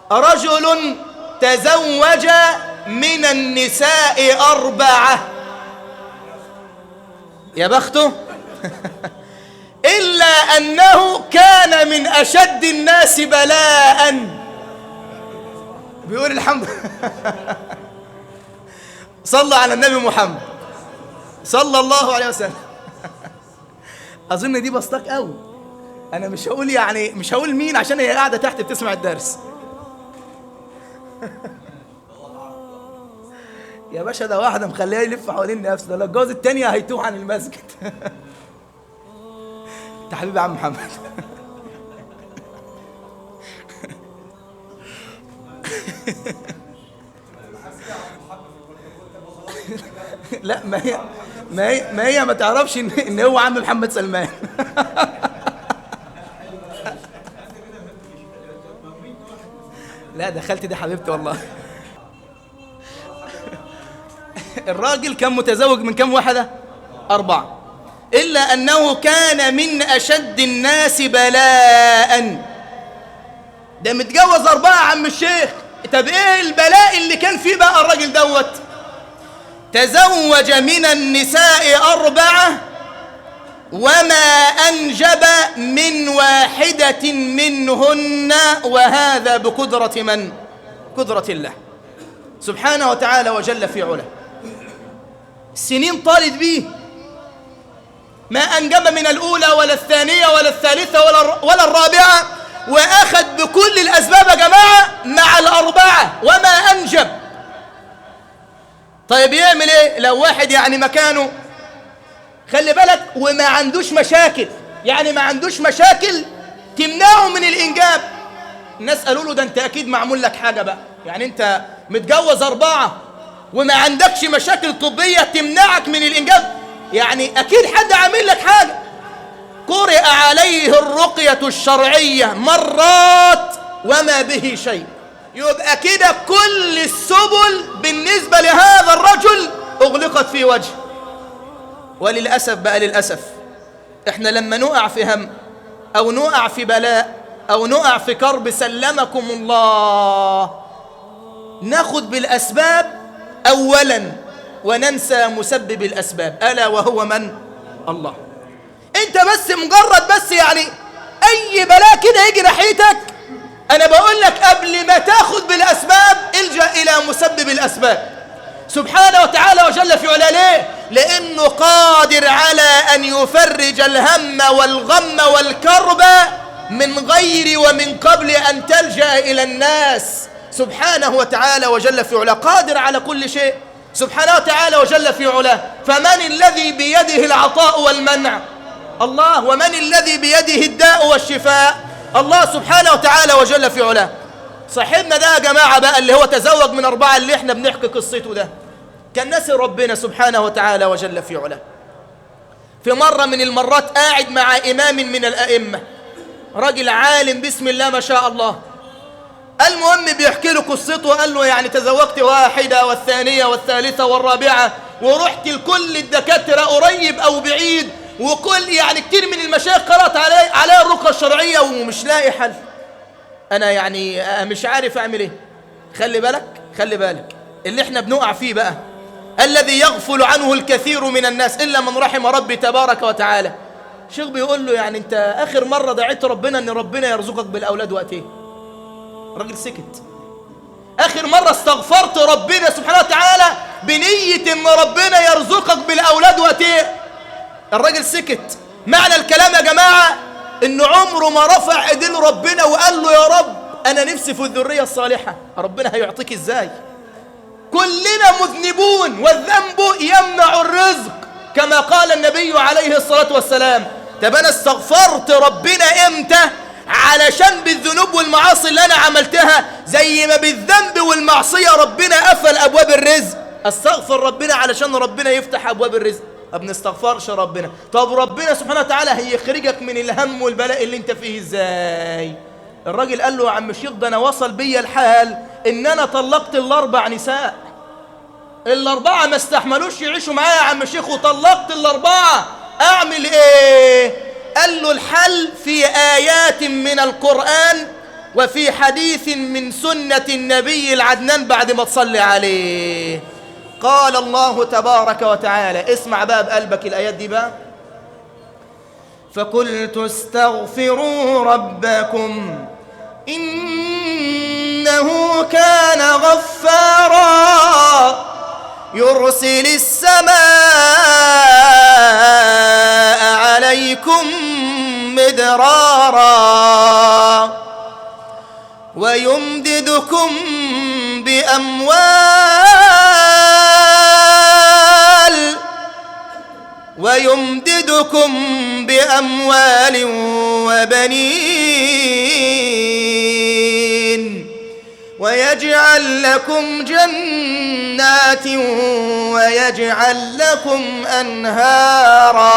رجل تزوج من النساء 4، يا بخته إلا أنه كان من أشد الناس بلاء. بيقول الحمد صلى على النبي محمد صلى الله عليه وسلم. أظن دي بسطك قوي. أنا مش هقول يعني مش هقول مين عشان هي قاعدة تحت بتسمع الدرس. يا باشا ده واحدة مخليها يلف حوالين نفسه، ده لو الجوز التانية هيتوه عن المسجد. انت حبيبي يا عم محمد. لا ما هي ما تعرفش ان هو عم محمد سلمان. لا ده خالتي دي حبيبتي والله. الراجل كان متزوج من كم واحدة؟ 4. إلا أنه كان من أشد الناس بلاء. ده متجوز 4 يا عم الشيخ. طب إيه البلاء اللي كان فيه بقى الراجل دوت؟ تزوج من النساء 4 وما أنجب من واحدة منهن، وهذا بقدرة من؟ قدرة الله سبحانه وتعالى وجل في علاه. سنين طالت بيه، ما أنجب من الأولى ولا الثانية ولا الثالثة ولا الرابعة، وأخذ بكل الأسباب يا جماعة مع 4 وما أنجب. طيب يعمل إيه لو واحد يعني مكانه، خلي بالك، وما عندوش مشاكل، يعني ما عندوش مشاكل تمنعه من الإنجاب؟ الناس قالوا له ده أنت أكيد معمول لك حاجة بقى، يعني أنت متجوز 4 وما عندكش مشاكل طبية تمنعك من الإنجاب، يعني أكيد حد عامل لك حاجة. قرئ عليه الرقية الشرعية مرات وما به شيء. يبقى كده كل السبل بالنسبة لهذا الرجل أغلقت في وجه. وللأسف بقى للأسف إحنا لما نقع في هم أو نقع في بلاء أو نقع في كرب سلمكم الله، ناخد بالأسباب أولا وننسى مسبب الأسباب، ألا وهو من؟ الله. أنت بس مجرد بس يعني أي بلاء كده يجي ناحيتك، أنا بقول لك قبل ما تاخد بالأسباب الجأ إلى مسبب الأسباب سبحانه وتعالى وجل في علاه. ليه؟ لأنه قادر على أن يفرج الهم والغم والكرب من غير ومن قبل أن تلجأ إلى الناس سبحانه وتعالى وجل في علاه. قادر على كل شيء سبحانه وتعالى وجل في علاه. فمن الذي بيده العطاء والمنع؟ الله. ومن الذي بيده الداء والشفاء؟ الله سبحانه وتعالى وجل في علاه. صاحبنا ده يا جماعة بقى اللي هو تزوج من 4 اللي احنا بنحكي قصته ده، كان ناسي ربنا سبحانه وتعالى وجل في علاه. في مرة من المرات قاعد مع إمام من الأئمة، راجل عالم بسم الله ما شاء الله. المهم بيحكي له قصته، قال له يعني تزوجت 1 والثانية والثالثة والرابعة، ورحت لكل الدكاترة قريب أو بعيد، وكل يعني كتير من المشايخ قرأت عليه الرقية الشرعية ومش لاقي حل. أنا يعني مش عارف أعمل إيه. خلي بالك اللي احنا بنقع فيه بقى الذي يغفل عنه الكثير من الناس إلا من رحم ربي تبارك وتعالى. الشيخ بيقول له يعني أنت آخر مرة دعيت ربنا أن ربنا يرزقك بالأولاد وقت إيه؟ الراجل سكت. آخر مرة استغفرت ربنا سبحانه وتعالى بنية أن ربنا يرزقك بالأولاد وقت إيه؟ الراجل سكت. معنى الكلام يا جماعة إنه عمره ما رفع إيدين ربنا وقال له يا رب أنا نفسي في الذرية الصالحة. ربنا هيعطيك إزاي؟ كلنا مذنبون والذنب يمنع الرزق كما قال النبي عليه الصلاة والسلام. طب أنا استغفرت ربنا إمتى؟ علشان بالذنوب والمعاصي اللي أنا عملتها، زي ما بالذنب والمعصية ربنا قفل أبواب الرزق، استغفر ربنا علشان ربنا يفتح أبواب الرزق. ما بنستغفرش ربنا. طب ربنا سبحانه وتعالى هيخرجك من الهم والبلاء اللي انت فيه ازاي؟ الراجل قال له يا عم الشيخ ده انا وصل بيا الحال ان انا طلقت 4 نساء، 4 ما استحملوش يعيشوا معايا يا عم الشيخ وطلقت 4، اعمل ايه؟ قال له الحل في آيات من القرآن وفي حديث من سنة النبي العدنان بعد ما تصلي عليه. قال الله تبارك وتعالى، اسمع بقى بقلبك الآيات دي بقى: فقلت استغفروا ربكم إنه كان غفارا يرسل السماء عليكم مدرارا ويمددكم بأموال وبنين ويجعل لكم جنات ويجعل لكم أنهارا.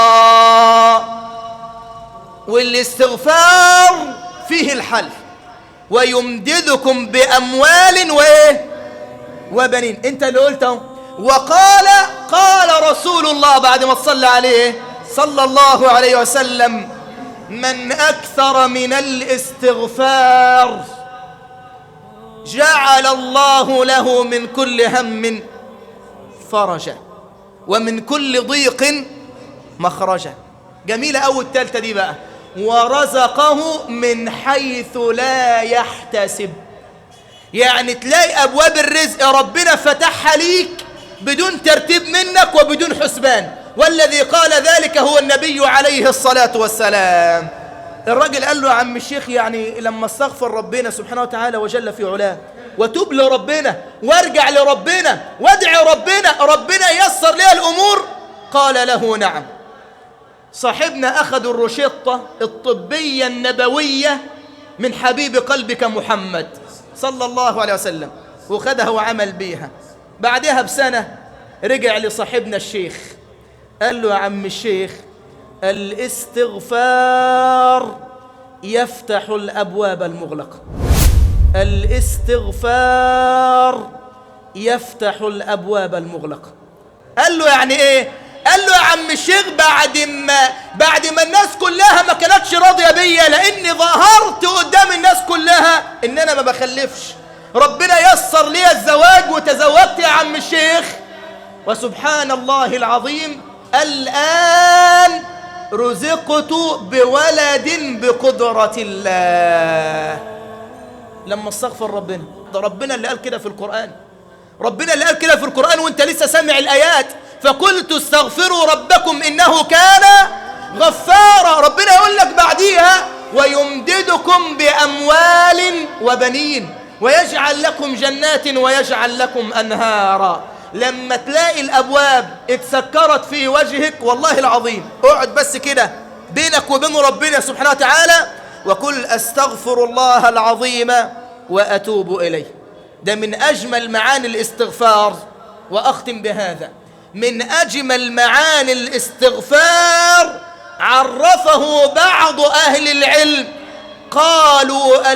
والاستغفار فيه الحل. ويمددكم بأموال وبنين. انت اللي قلته. قال رسول الله بعد ما تصلى عليه صلى الله عليه وسلم: من أكثر من الاستغفار جعل الله له من كل هم فرجا ومن كل ضيق مخرجا. جميلة أول التالتة دي بقى: ورزقه من حيث لا يحتسب. يعني تلاقي أبواب الرزق ربنا فتحها ليك بدون ترتيب منك وبدون حسبان. والذي قال ذلك هو النبي عليه الصلاة والسلام. الراجل قال له: يا عم الشيخ، يعني لما استغفر ربنا سبحانه وتعالى وجل في علاه وتوب لربنا وارجع لربنا وادعي ربنا ييسر لي الأمور؟ قال له: نعم. صاحبنا أخذ الروشتة الطبية النبوية من حبيب قلبك محمد صلى الله عليه وسلم وخدها وعمل بيها. بعدها بسنة رجع لصاحبنا الشيخ قال له: يا عم الشيخ، الاستغفار يفتح الأبواب المغلقة. الاستغفار يفتح الأبواب المغلقة. قال له: يعني ايه؟ قال له: يا عم الشيخ، بعد ما الناس كلها ما كانتش راضية بيا لاني ظهرت قدام الناس كلها ان انا ما بخلفش، ربنا يسر لي الزواج وتزوجت يا عم الشيخ، وسبحان الله العظيم الآن رزقت بولد بقدرة الله. لما استغفر ربنا. ده ربنا اللي قال كده في القرآن. ربنا اللي قال كده في القرآن وانت لسه سامع الآيات. فقلت استغفروا ربكم إنه كان غفارا. ربنا يقول لك بعديها: ويمددكم بأموال وبنين ويجعل لكم جنات ويجعل لكم أنهارا. لما تلاقي الأبواب اتسكرت في وجهك، والله العظيم اقعد بس كده بينك وبين ربنا سبحانه وتعالى وقل: أستغفر الله العظيم وأتوب إليه. ده من أجمل معاني الاستغفار. وأختم بهذا: من أجمل معاني الاستغفار عرفه بعض أهل العلم، قالوا: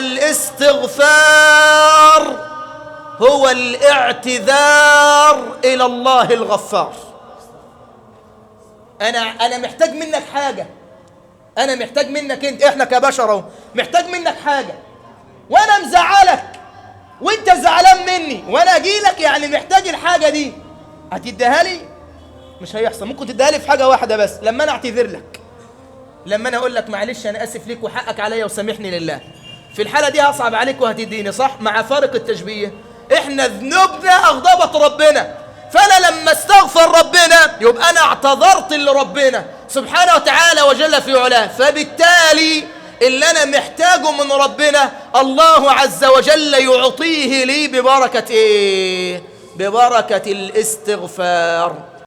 الاستغفار هو الاعتذار إلى الله الغفار. أنا محتاج منك حاجة، أنا محتاج منك أنت، إحنا كبشر محتاج منك حاجة وأنا مزعلك وأنت زعلان مني وأنا أجيلك، يعني محتاج الحاجة دي، هتديها لي؟ مش هيحصل. ممكن تديها لي في حاجة واحدة بس، لما أنا أعتذر لك، لما أنا أقول لك معلش أنا آسف ليك وحقك عليا وسامحني لله. في الحالة دي هصعب عليك وهتديني، صح؟ مع فارق التشبيه، إحنا ذنوبنا أغضبت ربنا، فأنا لما استغفر ربنا يبقى أنا اعتذرت لربنا سبحانه وتعالى وجل في علاه. فبالتالي اللي أنا محتاجه من ربنا الله عز وجل يعطيه لي ببركة إيه؟ ببركة الاستغفار.